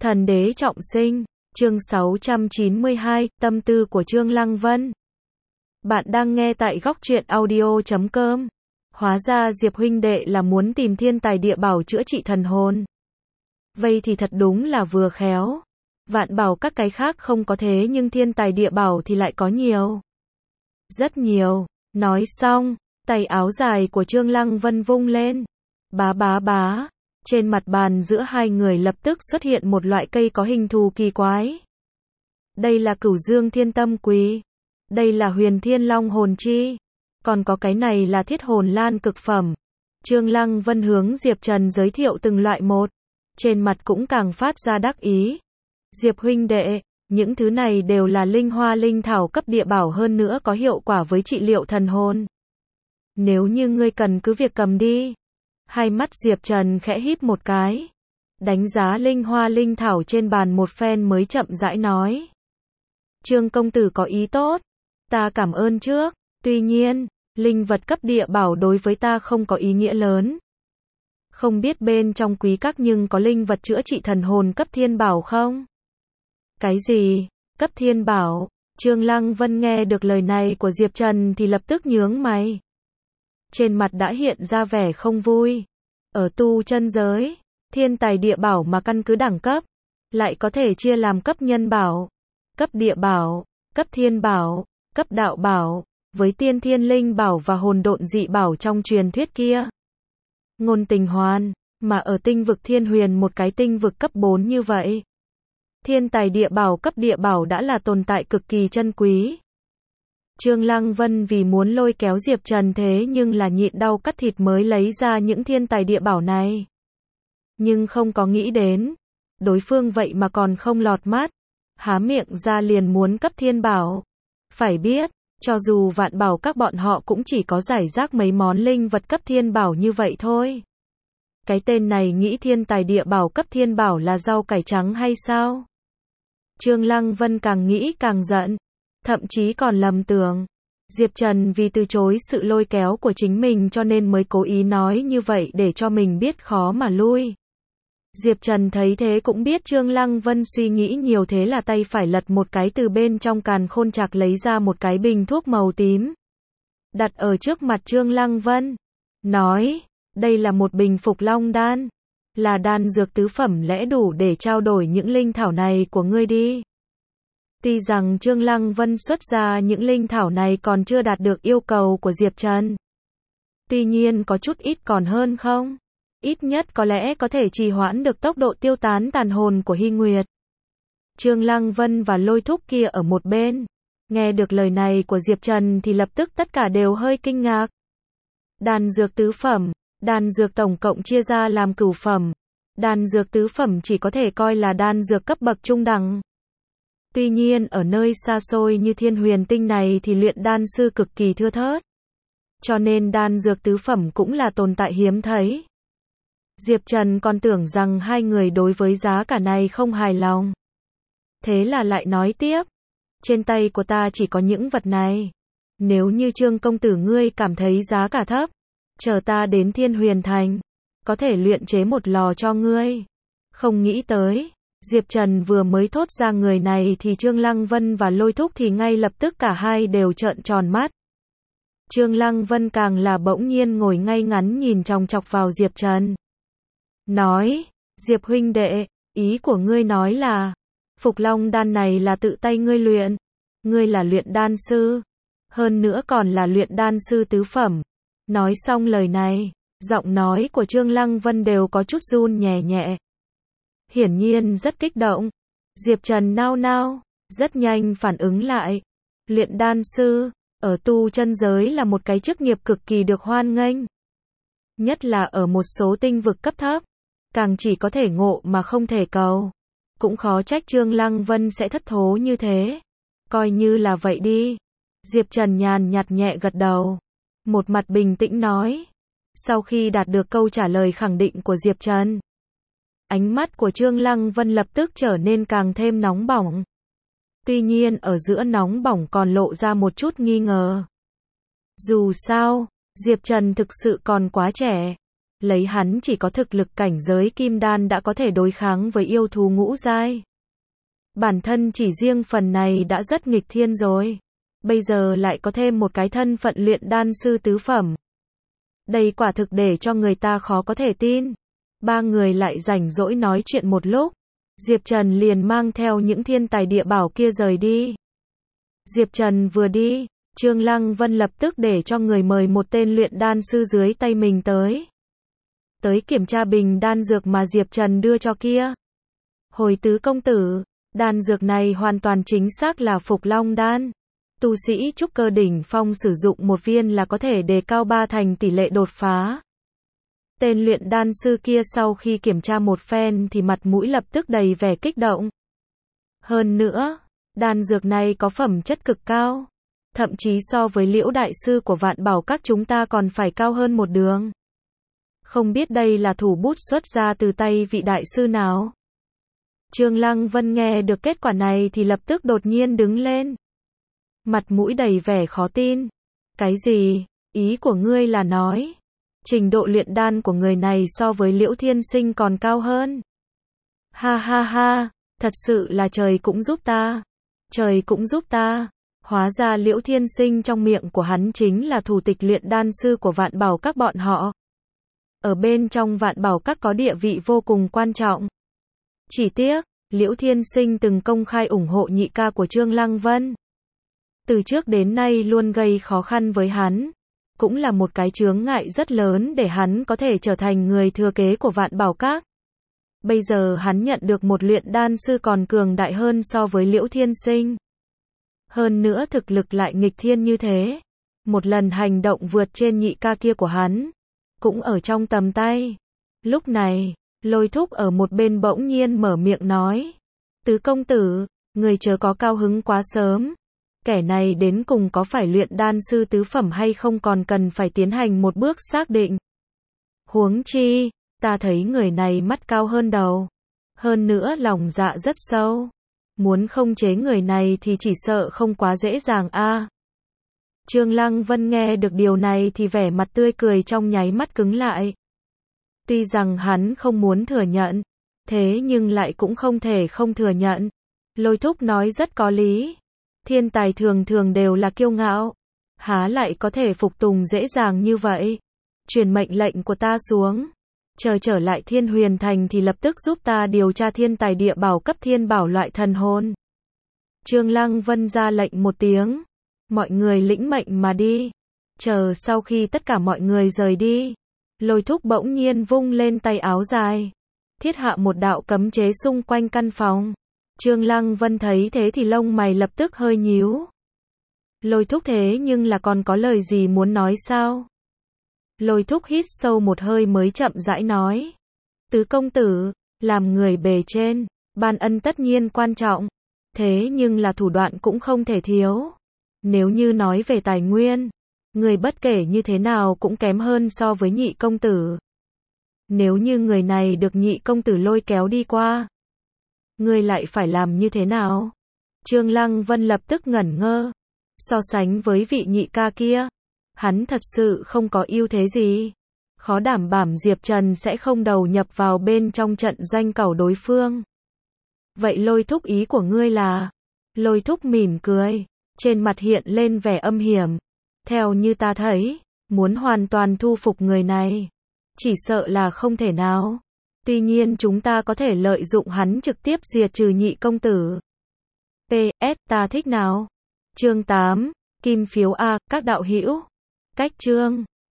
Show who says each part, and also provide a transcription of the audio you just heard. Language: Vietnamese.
Speaker 1: Thần đế trọng sinh, chương 692, tâm tư của Trương Lăng Vân. Bạn đang nghe tại góc truyện audio.com. Hóa ra Diệp huynh đệ là muốn tìm thiên tài địa bảo chữa trị thần hồn. Vậy thì thật đúng là vừa khéo. Vạn bảo các cái khác không có thế nhưng thiên tài địa bảo thì lại có nhiều. Rất nhiều. Nói xong, tay áo dài của Trương Lăng Vân vung lên. Bá bá bá. Trên mặt bàn giữa hai người lập tức xuất hiện một loại cây có hình thù kỳ quái. Đây là Cửu Dương Thiên Tâm Quý. Đây là Huyền Thiên Long Hồn Chi. Còn có cái này là Thiết Hồn Lan cực phẩm. Trương Lăng Vân hướng Diệp Trần giới thiệu từng loại một. Trên mặt cũng càng phát ra đắc ý. Diệp huynh đệ, những thứ này đều là linh hoa linh thảo cấp địa bảo hơn nữa có hiệu quả với trị liệu thần hồn. Nếu như ngươi cần cứ việc cầm đi. Hai mắt Diệp Trần khẽ híp một cái. Đánh giá linh hoa linh thảo trên bàn một phen mới chậm rãi nói. Trương công tử có ý tốt. Ta cảm ơn trước. Tuy nhiên, linh vật cấp địa bảo đối với ta không có ý nghĩa lớn. Không biết bên trong quý các nhưng có linh vật chữa trị thần hồn cấp thiên bảo không? Cái gì? Cấp thiên bảo? Trương Lăng Vân nghe được lời này của Diệp Trần thì lập tức nhướng mày. Trên mặt đã hiện ra vẻ không vui. Ở tu chân giới, thiên tài địa bảo mà căn cứ đẳng cấp, lại có thể chia làm cấp nhân bảo, cấp địa bảo, cấp thiên bảo, cấp đạo bảo, với tiên thiên linh bảo và hồn độn dị bảo trong truyền thuyết kia. Ngôn tình hoàn, mà ở tinh vực thiên huyền một cái tinh vực cấp 4 như vậy. Thiên tài địa bảo cấp địa bảo đã là tồn tại cực kỳ chân quý. Trương Lăng Vân vì muốn lôi kéo Diệp Trần thế nhưng là nhịn đau cắt thịt mới lấy ra những thiên tài địa bảo này. Nhưng không có nghĩ đến, đối phương vậy mà còn không lọt mắt, há miệng ra liền muốn cấp thiên bảo. Phải biết, cho dù vạn bảo các bọn họ cũng chỉ có giải rác mấy món linh vật cấp thiên bảo như vậy thôi. Cái tên này nghĩ thiên tài địa bảo cấp thiên bảo là rau cải trắng hay sao? Trương Lăng Vân càng nghĩ càng giận. Thậm chí còn lầm tưởng, Diệp Trần vì từ chối sự lôi kéo của chính mình cho nên mới cố ý nói như vậy để cho mình biết khó mà lui. Diệp Trần thấy thế cũng biết Trương Lăng Vân suy nghĩ nhiều thế là tay phải lật một cái từ bên trong càn khôn trạc lấy ra một cái bình thuốc màu tím. Đặt ở trước mặt Trương Lăng Vân. Nói, đây là một bình Phục Long đan. Là đan dược tứ phẩm lẽ đủ để trao đổi những linh thảo này của ngươi đi. Tuy rằng Trương Lăng Vân xuất ra những linh thảo này còn chưa đạt được yêu cầu của Diệp Trần. Tuy nhiên có chút ít còn hơn không? Ít nhất có lẽ có thể trì hoãn được tốc độ tiêu tán tàn hồn của Hy Nguyệt. Trương Lăng Vân và Lôi Thúc kia ở một bên. Nghe được lời này của Diệp Trần thì lập tức tất cả đều hơi kinh ngạc. Đan dược tứ phẩm, đan dược tổng cộng chia ra làm cửu phẩm. Đan dược tứ phẩm chỉ có thể coi là đan dược cấp bậc trung đẳng. Tuy nhiên ở nơi xa xôi như Thiên Huyền Tinh này thì luyện đan sư cực kỳ thưa thớt. Cho nên đan dược tứ phẩm cũng là tồn tại hiếm thấy. Diệp Trần còn tưởng rằng hai người đối với giá cả này không hài lòng. Thế là lại nói tiếp. Trên tay của ta chỉ có những vật này. Nếu như Trương công tử ngươi cảm thấy giá cả thấp, chờ ta đến Thiên Huyền Thành, có thể luyện chế một lò cho ngươi. Không nghĩ tới. Diệp Trần vừa mới thốt ra người này thì Trương Lăng Vân và Lôi Thúc thì ngay lập tức cả hai đều trợn tròn mắt. Trương Lăng Vân càng là bỗng nhiên ngồi ngay ngắn nhìn chòng chọc vào Diệp Trần. Nói, Diệp huynh đệ, ý của ngươi nói là, Phục Long đan này là tự tay ngươi luyện. Ngươi là luyện đan sư. Hơn nữa còn là luyện đan sư tứ phẩm. Nói xong lời này, giọng nói của Trương Lăng Vân đều có chút run nhẹ nhẹ. Hiển nhiên rất kích động. Diệp Trần nao nao, rất nhanh phản ứng lại. Luyện đan sư, ở tu chân giới là một cái chức nghiệp cực kỳ được hoan nghênh. Nhất là ở một số tinh vực cấp thấp. Càng chỉ có thể ngộ mà không thể cầu. Cũng khó trách Trương Lăng Vân sẽ thất thố như thế. Coi như là vậy đi. Diệp Trần nhàn nhạt nhẹ gật đầu. Một mặt bình tĩnh nói. Sau khi đạt được câu trả lời khẳng định của Diệp Trần, ánh mắt của Trương Lăng Vân lập tức trở nên càng thêm nóng bỏng. Tuy nhiên ở giữa nóng bỏng còn lộ ra một chút nghi ngờ. Dù sao, Diệp Trần thực sự còn quá trẻ. lấy hắn chỉ có thực lực cảnh giới kim đan đã có thể đối kháng với yêu thú ngũ giai. Bản thân chỉ riêng phần này đã rất nghịch thiên rồi. Bây giờ lại có thêm một cái thân phận luyện đan sư tứ phẩm. Đây quả thực để cho người ta khó có thể tin. Ba người lại rảnh rỗi nói chuyện một lúc. Diệp Trần liền mang theo những thiên tài địa bảo kia rời đi. Diệp Trần vừa đi, Trương Lăng Vân lập tức để cho người mời một tên luyện đan sư dưới tay mình tới. Tới kiểm tra bình đan dược mà Diệp Trần đưa cho kia. Hồi tứ công tử, đan dược này hoàn toàn chính xác là Phục Long đan. Tu sĩ trúc cơ đỉnh phong sử dụng một viên là có thể đề cao 3 thành tỷ lệ đột phá. Tên luyện đan sư kia sau khi kiểm tra một phen thì mặt mũi lập tức đầy vẻ kích động. Hơn nữa, đan dược này có phẩm chất cực cao. Thậm chí so với Liễu đại sư của Vạn Bảo Các chúng ta còn phải cao hơn một đường. Không biết đây là thủ bút xuất ra từ tay vị đại sư nào. Trương Lăng Vân nghe được kết quả này thì lập tức đột nhiên đứng lên. Mặt mũi đầy vẻ khó tin. Cái gì? Ý của ngươi là nói, trình độ luyện đan của người này so với Liễu Thiên Sinh còn cao hơn. Ha ha ha, thật sự là trời cũng giúp ta. Trời cũng giúp ta. Hóa ra Liễu Thiên Sinh trong miệng của hắn chính là thủ tịch luyện đan sư của Vạn Bảo Các bọn họ. Ở bên trong Vạn Bảo Các có địa vị vô cùng quan trọng. Chỉ tiếc, Liễu Thiên Sinh từng công khai ủng hộ nhị ca của Trương Lăng Vân. Từ trước đến nay luôn gây khó khăn với hắn. Cũng là một cái chướng ngại rất lớn để hắn có thể trở thành người thừa kế của Vạn Bảo Các. Bây giờ hắn nhận được một luyện đan sư còn cường đại hơn so với Liễu Thiên Sinh. Hơn nữa thực lực lại nghịch thiên như thế. Một lần hành động vượt trên nhị ca kia của hắn. Cũng ở trong tầm tay. Lúc này, Lôi Thúc ở một bên bỗng nhiên mở miệng nói. Tứ công tử, người chớ có cao hứng quá sớm. Kẻ này đến cùng có phải luyện đan sư tứ phẩm hay không còn cần phải tiến hành một bước xác định. Huống chi, ta thấy người này mắt cao hơn đầu. Hơn nữa lòng dạ rất sâu. Muốn khống chế người này thì chỉ sợ không quá dễ dàng a. Trương Lăng Vân nghe được điều này thì vẻ mặt tươi cười trong nháy mắt cứng lại. Tuy rằng hắn không muốn thừa nhận, thế nhưng lại cũng không thể không thừa nhận. Lôi Thúc nói rất có lý. Thiên tài thường thường đều là kiêu ngạo. Há lại có thể phục tùng dễ dàng như vậy. Truyền mệnh lệnh của ta xuống. Chờ trở lại Thiên Huyền Thành thì lập tức giúp ta điều tra thiên tài địa bảo cấp thiên bảo loại thần hồn. Trương Lăng Vân ra lệnh một tiếng. Mọi người lĩnh mệnh mà đi. Chờ sau khi tất cả mọi người rời đi. Lôi Thúc bỗng nhiên vung lên tay áo dài. Thiết hạ một đạo cấm chế xung quanh căn phòng. Trương Lăng Vân thấy thế thì lông mày lập tức hơi nhíu. Lôi Thúc thế nhưng là còn có lời gì muốn nói sao? Lôi Thúc hít sâu một hơi mới chậm rãi nói. Tứ công tử, làm người bề trên, ban ân tất nhiên quan trọng. Thế nhưng là thủ đoạn cũng không thể thiếu. Nếu như nói về tài nguyên, người bất kể như thế nào cũng kém hơn so với nhị công tử. Nếu như người này được nhị công tử lôi kéo đi qua, người lại phải làm như thế nào? Trương Lăng Vân lập tức ngẩn ngơ. So sánh với vị nhị ca kia, hắn thật sự không có ưu thế gì. Khó đảm bảo Diệp Trần sẽ không đầu nhập vào bên trong trận doanh cẩu đối phương. Vậy Lôi Thúc ý của ngươi là? Lôi Thúc mỉm cười, trên mặt hiện lên vẻ âm hiểm. Theo như ta thấy, muốn hoàn toàn thu phục người này, chỉ sợ là không thể nào. Tuy nhiên chúng ta có thể lợi dụng hắn trực tiếp diệt trừ nhị công tử. PS, ta thích nào? Chương 8, Kim phiếu A, các đạo hữu. Cách chương